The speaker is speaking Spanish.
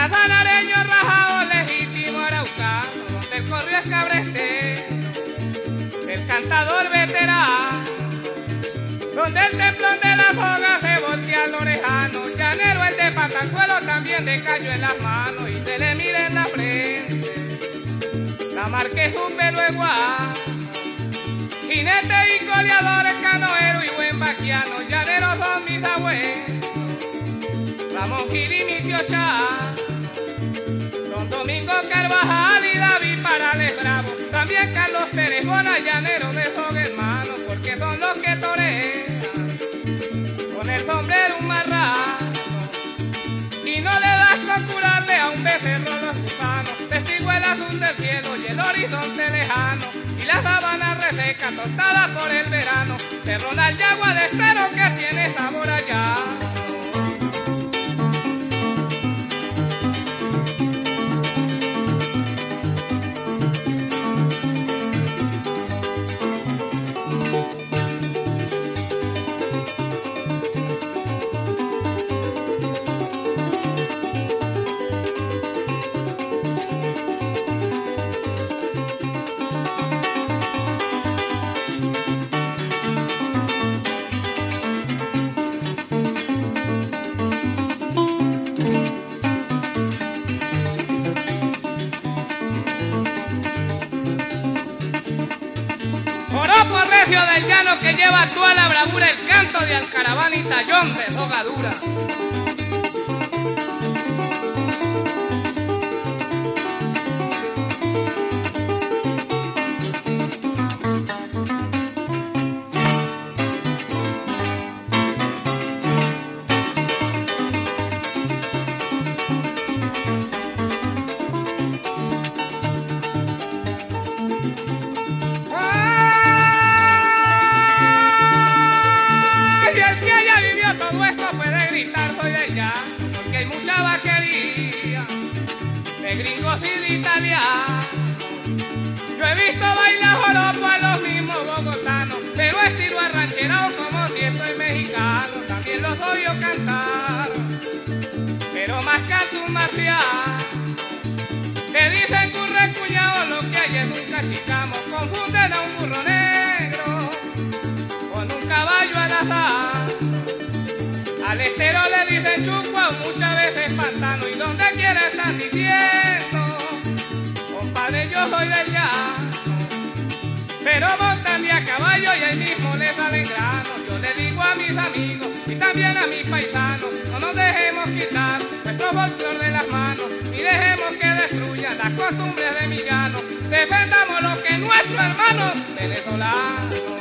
Casanareño rajado legítimo araucano, donde el corrió es cabrestero, el cantador veterano, donde el templón de la foga se voltea al orejano, llanero el de Patacuelo también de callo en las manos y se le mira en la frente la marquesumbe luego a jinete y coleadores, canoero y buen vaquiano, llaneros son mis abuelos, Ramón Gil y mi tío Chá, don Domingo Carvajal y David Parales Bravo, también Carlos Pérez Bona, llanero de esos hermanos, porque son los que torean con el sombrero un marrano, y no le das con curarle a un becerro los gusanos, testigo el azul del cielo y el horizonte lejano, y la sabana reseca tostada por el verano, de Ronald Yagua de Estero que tiene sabor allá. Joropo recio del llano que lleva toda la bravura, el canto de Alcaraván y tallón de sogadura. Porque hay mucha vaquería de gringos y de italianos. Yo he visto bailar joropo a los mismos bogotanos, pero estilo arrancherado como si soy mexicano. También los odio cantar, pero más canto un marcial. Te dicen que un recuñado lo que hay es un cachicamo. Confunden a un burro negro con un caballo al azar. Al estero le dicen chucua o muchas veces pantano, y donde quiera están diciendo, compadre yo soy del llano, pero montan de a caballo y ahí mismo le salen granos. Yo le digo a mis amigos y también a mis paisanos, no nos dejemos quitar nuestro folclor de las manos, ni dejemos que destruyan las costumbres de mi llano, defendamos lo que es nuestro hermano venezolano.